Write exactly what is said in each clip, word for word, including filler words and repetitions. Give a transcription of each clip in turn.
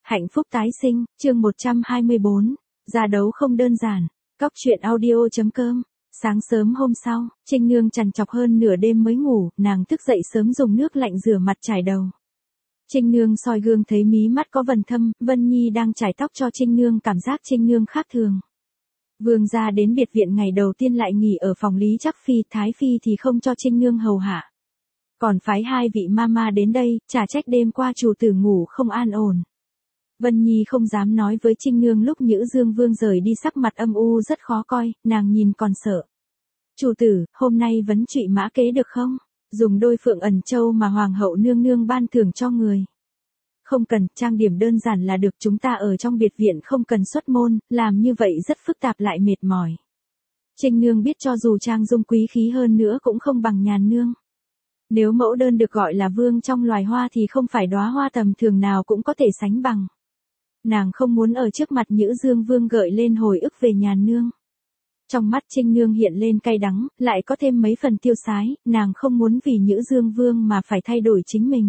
Hạnh phúc tái sinh, chương một trăm hai mươi bốn. Gia đấu không đơn giản. Cóc truyện audio chấm com. Sáng sớm hôm sau, Trinh Nương trằn trọc hơn nửa đêm mới ngủ, nàng thức dậy sớm dùng nước lạnh rửa mặt chải đầu. Trinh Nương soi gương thấy mí mắt có vần thâm, Vân Nhi đang chải tóc cho Trinh Nương, cảm giác Trinh Nương khác thường. Vương gia đến biệt viện ngày đầu tiên lại nghỉ ở phòng Lý Trắc Phi, Thái Phi thì không cho Trinh Nương hầu hạ. Còn phái hai vị mama đến đây, chả trách đêm qua chủ tử ngủ không an ổn. Vân Nhi không dám nói với Trinh Nương lúc Nhữ Dương Vương rời đi, sắc mặt âm u rất khó coi, nàng nhìn còn sợ. Chủ tử, hôm nay vấn trụy mã kế được không? Dùng đôi phượng ẩn châu mà hoàng hậu nương nương ban thưởng cho người. Không cần, trang điểm đơn giản là được, chúng ta ở trong biệt viện không cần xuất môn, làm như vậy rất phức tạp lại mệt mỏi. Trinh Nương biết cho dù trang dung quý khí hơn nữa cũng không bằng Nhàn Nương. Nếu mẫu đơn được gọi là vương trong loài hoa thì không phải đóa hoa tầm thường nào cũng có thể sánh bằng. Nàng không muốn ở trước mặt Nhữ Dương Vương gợi lên hồi ức về Nhàn Nương. Trong mắt Trinh Nương hiện lên cay đắng, lại có thêm mấy phần tiêu sái, nàng không muốn vì Nhữ Dương Vương mà phải thay đổi chính mình.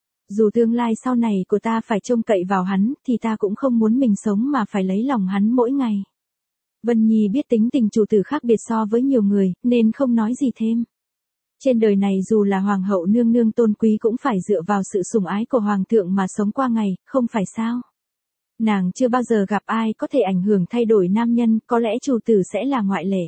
Dù tương lai sau này của ta phải trông cậy vào hắn, thì ta cũng không muốn mình sống mà phải lấy lòng hắn mỗi ngày. Vân Nhi biết tính tình chủ tử khác biệt so với nhiều người, nên không nói gì thêm. Trên đời này dù là hoàng hậu nương nương tôn quý cũng phải dựa vào sự sủng ái của hoàng thượng mà sống qua ngày, không phải sao? Nàng chưa bao giờ gặp ai có thể ảnh hưởng thay đổi nam nhân, có lẽ chủ tử sẽ là ngoại lệ.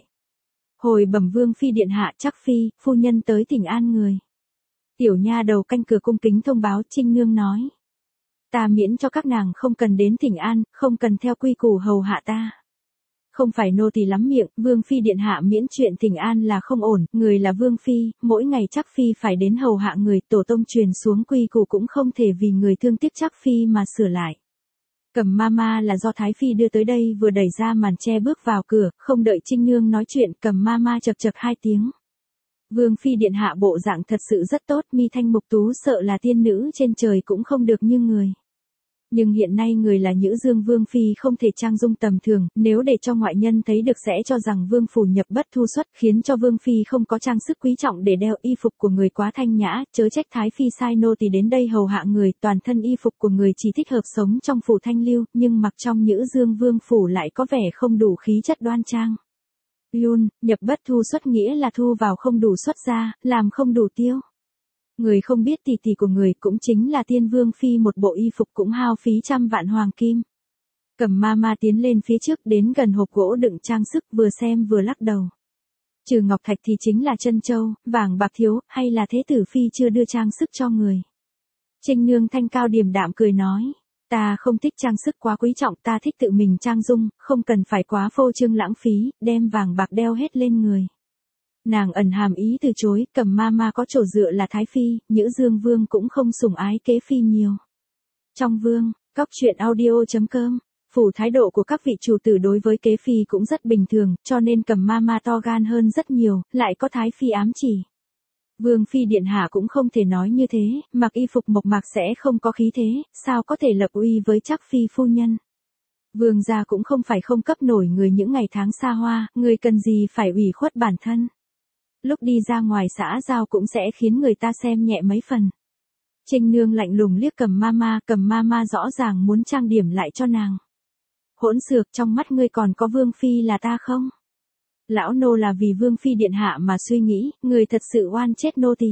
Hồi bẩm Vương phi điện hạ, Trắc Phi, phu nhân tới thỉnh an người. Tiểu nha đầu canh cửa cung kính thông báo. Trinh Nương nói. Ta miễn cho các nàng không cần đến thỉnh an, không cần theo quy củ hầu hạ ta. Không phải nô tỳ lắm miệng, Vương phi điện hạ miễn chuyện thỉnh an là không ổn, người là Vương phi, mỗi ngày Trắc Phi phải đến hầu hạ người, tổ tông truyền xuống quy củ cũng không thể vì người thương tiếc Trắc Phi mà sửa lại. Cầm Mama là do Thái Phi đưa tới đây, vừa đẩy ra màn che bước vào cửa, không đợi Trinh Nương nói chuyện, Cầm Mama chậc chậc hai tiếng. Vương phi điện hạ bộ dạng thật sự rất tốt, mi thanh mục tú, sợ là tiên nữ trên trời cũng không được như người. Nhưng hiện nay người là Nhữ Dương Vương phi không thể trang dung tầm thường, nếu để cho ngoại nhân thấy được sẽ cho rằng vương phủ nhập bất thu xuất, khiến cho Vương phi không có trang sức quý trọng để đeo, y phục của người quá thanh nhã, chớ trách Thái Phi sai nô tỳ đến đây hầu hạ người, toàn thân y phục của người chỉ thích hợp sống trong phủ thanh lưu, nhưng mặc trong Nhữ Dương Vương phủ lại có vẻ không đủ khí chất đoan trang. Yun, nhập bất thu xuất nghĩa là thu vào không đủ xuất ra, làm không đủ tiêu. Người không biết tỷ tỷ của người cũng chính là Tiên Vương phi, một bộ y phục cũng hao phí trăm vạn hoàng kim. Cầm Mama tiến lên phía trước, đến gần hộp gỗ đựng trang sức, vừa xem vừa lắc đầu. Trừ ngọc thạch thì chính là trân châu, vàng bạc thiếu, hay là thế tử phi chưa đưa trang sức cho người. Trinh Nương thanh cao điềm đạm cười nói. Ta không thích trang sức quá quý trọng, ta thích tự mình trang dung, không cần phải quá phô trương lãng phí, đem vàng bạc đeo hết lên người. Nàng ẩn hàm ý từ chối, Cầm Mama có chỗ dựa là Thái Phi, Nhữ Dương Vương cũng không sủng ái kế phi nhiều. Trong vương, cóc truyện audio chấm com, phủ thái độ của các vị chủ tử đối với kế phi cũng rất bình thường, cho nên Cầm Mama to gan hơn rất nhiều, lại có Thái Phi ám chỉ. Vương phi điện hạ cũng không thể nói như thế, mặc y phục mộc mạc sẽ không có khí thế, sao có thể lập uy với Trắc Phi phu nhân. Vương gia cũng không phải không cấp nổi người những ngày tháng xa hoa, người cần gì phải ủy khuất bản thân. Lúc đi ra ngoài xã giao cũng sẽ khiến người ta xem nhẹ mấy phần. Trinh Nương lạnh lùng liếc Cầm Mama, Cầm Mama rõ ràng muốn trang điểm lại cho nàng. Hỗn xược, trong mắt ngươi còn có Vương phi là ta không? Lão nô là vì Vương phi điện hạ mà suy nghĩ, người thật sự oan chết nô tỳ.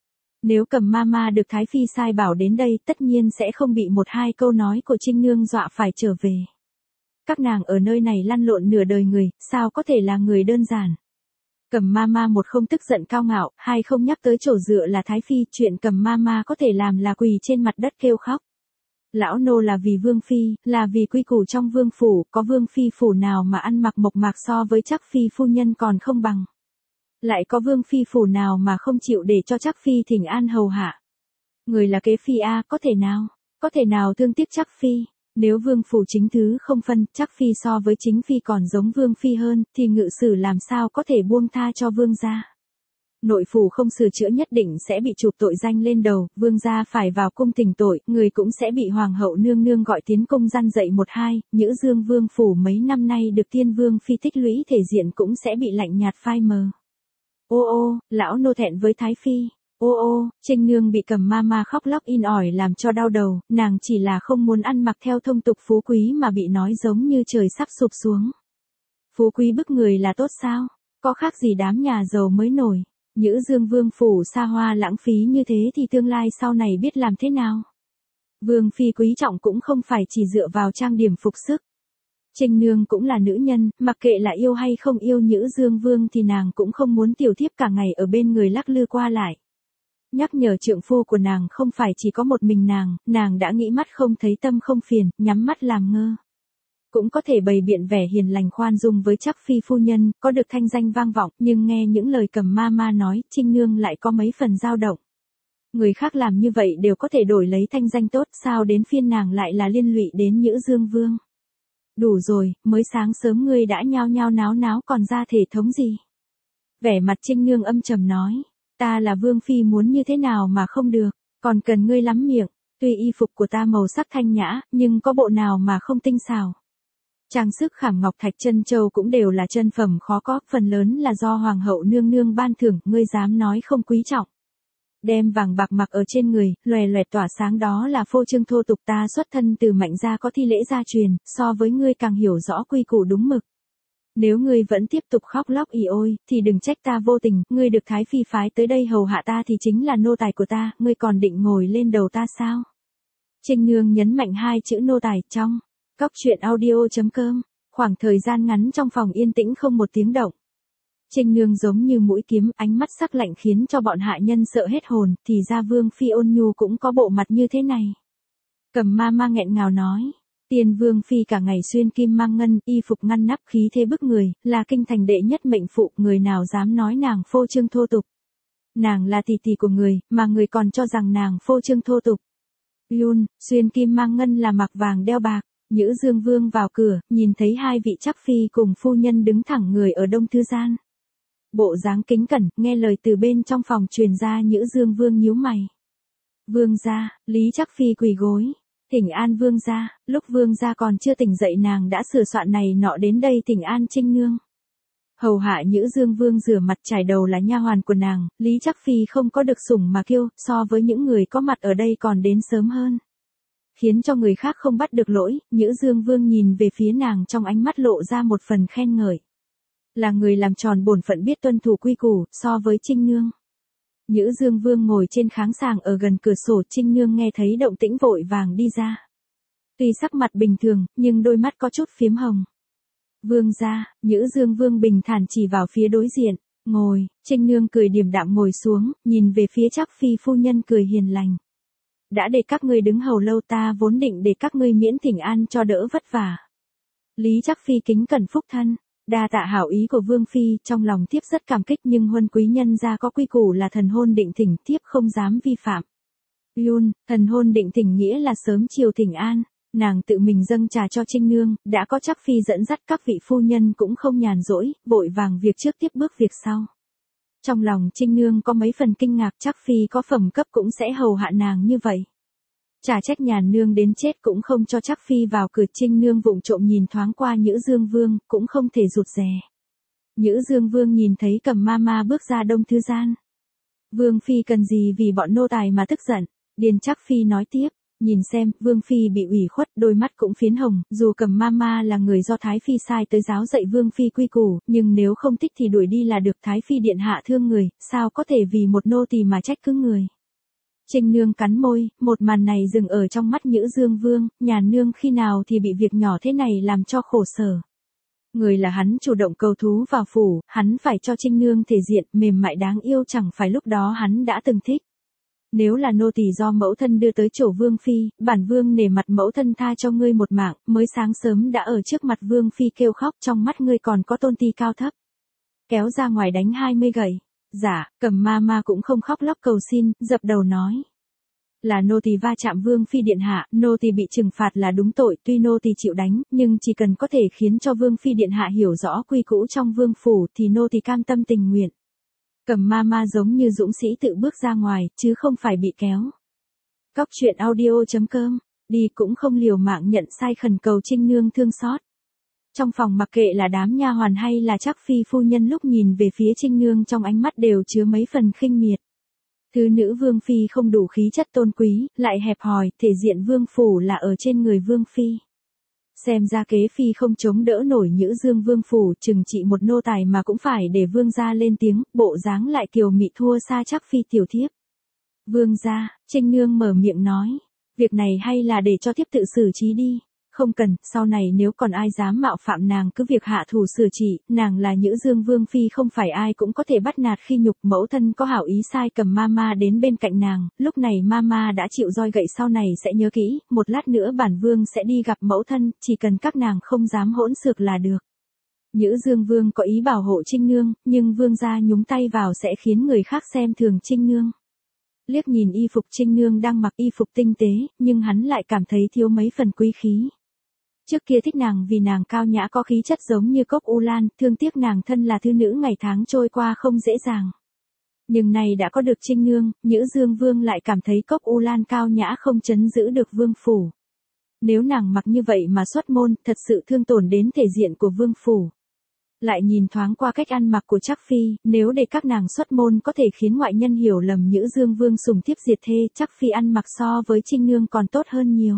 Nếu Cầm Mama được Thái Phi sai bảo đến đây, tất nhiên sẽ không bị một hai câu nói của Trinh Nương dọa phải trở về. Các nàng ở nơi này lăn lộn nửa đời người, sao có thể là người đơn giản. Cầm Mama một không tức giận cao ngạo, hai không nhắc tới chỗ dựa là Thái Phi, chuyện Cầm Mama có thể làm là quỳ trên mặt đất kêu khóc. Lão nô là vì Vương phi, là vì quy củ trong vương phủ, có Vương phi phủ nào mà ăn mặc mộc mạc so với Trắc Phi phu nhân còn không bằng. Lại có Vương phi phủ nào mà không chịu để cho Trắc Phi thỉnh an hầu hạ. Người là kế phi a, có thể nào, có thể nào thương tiếc Trắc Phi. Nếu vương phủ chính thứ không phân, Trắc Phi so với chính phi còn giống Vương phi hơn, thì ngự sử làm sao có thể buông tha cho vương gia. Nội phủ không sửa chữa nhất định sẽ bị chụp tội danh lên đầu, vương gia phải vào cung thỉnh tội, người cũng sẽ bị hoàng hậu nương nương gọi tiến cung răn dạy một hai, Nhữ Dương Vương phủ mấy năm nay được Tiên Vương phi tích lũy thể diện cũng sẽ bị lạnh nhạt phai mờ. Ô ô, lão nô thẹn với Thái Phi. Ô ô, Trinh Nương bị Cẩm Mama khóc lóc in ỏi làm cho đau đầu, nàng chỉ là không muốn ăn mặc theo thông tục phú quý mà bị nói giống như trời sắp sụp xuống. Phú quý bức người là tốt sao? Có khác gì đám nhà giàu mới nổi. Nhữ Dương Vương phủ xa hoa lãng phí như thế thì tương lai sau này biết làm thế nào? Vương phi quý trọng cũng không phải chỉ dựa vào trang điểm phục sức. Trinh Nương cũng là nữ nhân, mặc kệ là yêu hay không yêu Nhữ Dương Vương thì nàng cũng không muốn tiểu thiếp cả ngày ở bên người lắc lư qua lại. Nhắc nhở trượng phu của nàng không phải chỉ có một mình nàng, nàng đã nghĩ mắt không thấy tâm không phiền, nhắm mắt làm ngơ. Cũng có thể bày biện vẻ hiền lành khoan dung với Trác phi phu nhân, có được thanh danh vang vọng, nhưng nghe những lời Cẩm Mama nói, Trinh Nương lại có mấy phần dao động. Người khác làm như vậy đều có thể đổi lấy thanh danh tốt, sao đến phiên nàng lại là liên lụy đến Nhữ Dương Vương. Đủ rồi, mới sáng sớm ngươi đã nhao nhao náo náo còn ra thể thống gì? Vẻ mặt Trinh Nương âm trầm nói, ta là Vương phi muốn như thế nào mà không được, còn cần ngươi lắm miệng, tuy y phục của ta màu sắc thanh nhã, nhưng có bộ nào mà không tinh xảo. Trang sức khảm ngọc thạch chân châu cũng đều là chân phẩm khó có, phần lớn là do hoàng hậu nương nương ban thưởng, ngươi dám nói không quý trọng. Đem vàng bạc mặc ở trên người, loè loẹt tỏa sáng đó là phô trương thô tục, ta xuất thân từ Mạnh gia có thi lễ gia truyền, so với ngươi càng hiểu rõ quy củ đúng mực. Nếu ngươi vẫn tiếp tục khóc lóc ỉ ôi, thì đừng trách ta vô tình, ngươi được Thái Phi phái tới đây hầu hạ ta thì chính là nô tài của ta, ngươi còn định ngồi lên đầu ta sao? Trinh Nương nhấn mạnh hai chữ nô tài trong. Cóc truyện audio chấm com, khoảng thời gian ngắn trong phòng yên tĩnh không một tiếng động. Trinh Nương giống như mũi kiếm, ánh mắt sắc lạnh khiến cho bọn hạ nhân sợ hết hồn, thì ra Vương phi ôn nhu cũng có bộ mặt như thế này. Cẩm Mama nghẹn ngào nói, Tiền Vương phi cả ngày xuyên kim mang ngân, y phục ngăn nắp khí thế bức người, là kinh thành đệ nhất mệnh phụ, người nào dám nói nàng phô trương thô tục. Nàng là tỷ tỷ của người, mà người còn cho rằng nàng phô trương thô tục. Yun, xuyên kim mang ngân là mặc vàng đeo bạc. Nhữ Dương Vương vào cửa, nhìn thấy hai vị Trác phi cùng phu nhân đứng thẳng người ở đông thư gian. Bộ dáng kính cẩn, nghe lời từ bên trong phòng truyền ra, Nhữ Dương Vương nhíu mày. Vương gia, Lý Trác phi quỳ gối. Thỉnh an vương gia, lúc vương gia còn chưa tỉnh dậy nàng đã sửa soạn này nọ đến đây thỉnh an Trinh Nương. Hầu hạ Nhữ Dương Vương rửa mặt trải đầu là nha hoàn của nàng, Lý Trác phi không có được sủng mà kiêu, so với những người có mặt ở đây còn đến sớm hơn. Khiến cho người khác không bắt được lỗi, Nhữ Dương Vương nhìn về phía nàng trong ánh mắt lộ ra một phần khen ngợi. Là người làm tròn bổn phận biết tuân thủ quy củ, so với Trinh Nương. Nhữ Dương Vương ngồi trên kháng sàng ở gần cửa sổ, Trinh Nương nghe thấy động tĩnh vội vàng đi ra. Tuy sắc mặt bình thường, nhưng đôi mắt có chút phiếm hồng. Vương gia, Nhữ Dương Vương bình thản chỉ vào phía đối diện, ngồi, Trinh Nương cười điềm đạm ngồi xuống, nhìn về phía Trác phi phu nhân cười hiền lành. Đã để các ngươi đứng hầu lâu, ta vốn định để các ngươi miễn thỉnh an cho đỡ vất vả. Lý Trác phi kính cẩn phúc thân, đa tạ hảo ý của Vương phi, trong lòng thiếp rất cảm kích, nhưng huân quý nhân gia có quy củ là thần hôn định thỉnh, thiếp không dám vi phạm. Yun, thần hôn định thỉnh nghĩa là sớm chiều thỉnh an, nàng tự mình dâng trà cho Trinh Nương, đã có Trác phi dẫn dắt các vị phu nhân cũng không nhàn rỗi, vội vàng việc trước tiếp bước việc sau. Trong lòng Trinh Nương có mấy phần kinh ngạc, Trác phi có phẩm cấp cũng sẽ hầu hạ nàng như vậy. Chả trách nhàn nương đến chết cũng không cho Trác phi vào cửa. Trinh Nương vụng trộm nhìn thoáng qua Nhữ Dương Vương, cũng không thể rụt rè. Nhữ Dương Vương nhìn thấy Cẩm Mama bước ra đông thư gian. Vương phi cần gì vì bọn nô tài mà tức giận? Điền Trác phi nói tiếp, nhìn xem, Vương phi bị ủy khuất, đôi mắt cũng phiến hồng, dù Cẩm Mama là người do Thái phi sai tới giáo dạy Vương phi quy củ, nhưng nếu không thích thì đuổi đi là được. Thái phi điện hạ thương người, sao có thể vì một nô tỳ mà trách cứ người? Trinh Nương cắn môi, một màn này dừng ở trong mắt Nhữ Dương Vương, nhàn nương khi nào thì bị việc nhỏ thế này làm cho khổ sở. Người là hắn chủ động cầu thú vào phủ, hắn phải cho Trinh Nương thể diện mềm mại đáng yêu, chẳng phải lúc đó hắn đã từng thích. Nếu là nô tỳ do mẫu thân đưa tới chỗ Vương phi, bản vương nể mặt mẫu thân tha cho ngươi một mạng, mới sáng sớm đã ở trước mặt Vương phi kêu khóc, trong mắt ngươi còn có tôn ti cao thấp. Kéo ra ngoài đánh hai mươi gậy. Dạ, Cẩm Mama cũng không khóc lóc cầu xin, dập đầu nói. Là nô tỳ va chạm Vương phi điện hạ, nô tỳ bị trừng phạt là đúng tội, tuy nô tỳ chịu đánh, nhưng chỉ cần có thể khiến cho Vương phi điện hạ hiểu rõ quy củ trong vương phủ thì nô tỳ cam tâm tình nguyện. Cẩm Mama giống như dũng sĩ tự bước ra ngoài, chứ không phải bị kéo. Cóc truyện audio chấm com, đi cũng không liều mạng nhận sai khẩn cầu Trinh Nương thương xót. Trong phòng mặc kệ là đám nha hoàn hay là Trác phi phu nhân lúc nhìn về phía Trinh Nương trong ánh mắt đều chứa mấy phần khinh miệt. Thứ nữ vương phi không đủ khí chất tôn quý, lại hẹp hòi, thể diện vương phủ là ở trên người vương phi. Xem ra kế phi không chống đỡ nổi Nhữ Dương vương phủ, chừng trị một nô tài mà cũng phải để vương gia lên tiếng, bộ dáng lại kiều mị thua xa Trác phi tiểu thiếp. Vương gia, Trinh Nương mở miệng nói, việc này hay là để cho thiếp tự xử trí đi. Không cần, sau này nếu còn ai dám mạo phạm nàng cứ việc hạ thủ xử trị, nàng là Nhữ Dương vương phi không phải ai cũng có thể bắt nạt khi nhục, mẫu thân có hảo ý sai cầm mama đến bên cạnh nàng, lúc này mama đã chịu roi gậy sau này sẽ nhớ kỹ, một lát nữa bản vương sẽ đi gặp mẫu thân, chỉ cần các nàng không dám hỗn xược là được. Nhữ Dương vương có ý bảo hộ Trinh Nương, nhưng vương gia nhúng tay vào sẽ khiến người khác xem thường Trinh Nương. Liếc nhìn y phục Trinh Nương đang mặc y phục tinh tế, nhưng hắn lại cảm thấy thiếu mấy phần quý khí. Trước kia thích nàng vì nàng cao nhã có khí chất giống như cốc u lan, thương tiếc nàng thân là thư nữ ngày tháng trôi qua không dễ dàng. Nhưng này đã có được Trinh Nương, Nhữ Dương vương lại cảm thấy cốc u lan cao nhã không trấn giữ được vương phủ. Nếu nàng mặc như vậy mà xuất môn, thật sự thương tổn đến thể diện của vương phủ. Lại nhìn thoáng qua cách ăn mặc của Trác phi, nếu để các nàng xuất môn có thể khiến ngoại nhân hiểu lầm Nhữ Dương vương sùng thiếp diệt thê, Trác phi ăn mặc so với Trinh Nương còn tốt hơn nhiều.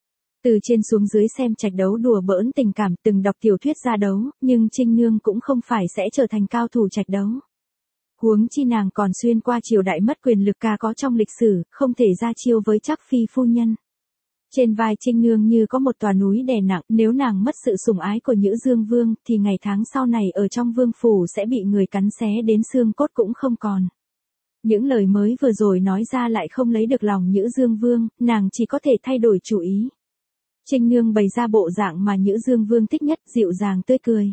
Từ trên xuống dưới xem trạch đấu đùa bỡn tình cảm, từng đọc tiểu thuyết ra đấu, nhưng Trinh Nương cũng không phải sẽ trở thành cao thủ trạch đấu. Huống chi nàng còn xuyên qua triều đại mất quyền lực ca có trong lịch sử, không thể ra chiêu với Trác phi phu nhân. Trên vai Trinh Nương như có một tòa núi đè nặng, nếu nàng mất sự sủng ái của Nhữ Dương vương, thì ngày tháng sau này ở trong vương phủ sẽ bị người cắn xé đến xương cốt cũng không còn. Những lời mới vừa rồi nói ra lại không lấy được lòng Nhữ Dương vương, nàng chỉ có thể thay đổi chủ ý. Trinh Nương bày ra bộ dạng mà Nhữ Dương vương thích nhất, dịu dàng tươi cười.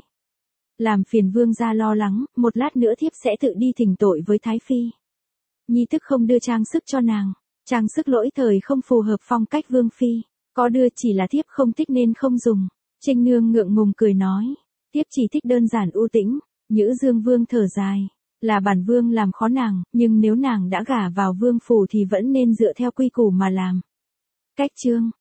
Làm phiền vương gia lo lắng, một lát nữa thiếp sẽ tự đi thỉnh tội với Thái phi. Nhi tức không đưa trang sức cho nàng, trang sức lỗi thời không phù hợp phong cách vương phi, có đưa chỉ là thiếp không thích nên không dùng. Trinh Nương ngượng ngùng cười nói, thiếp chỉ thích đơn giản u tĩnh. Nhữ Dương vương thở dài, là bản vương làm khó nàng, nhưng nếu nàng đã gả vào vương phủ thì vẫn nên dựa theo quy củ mà làm. Cách chương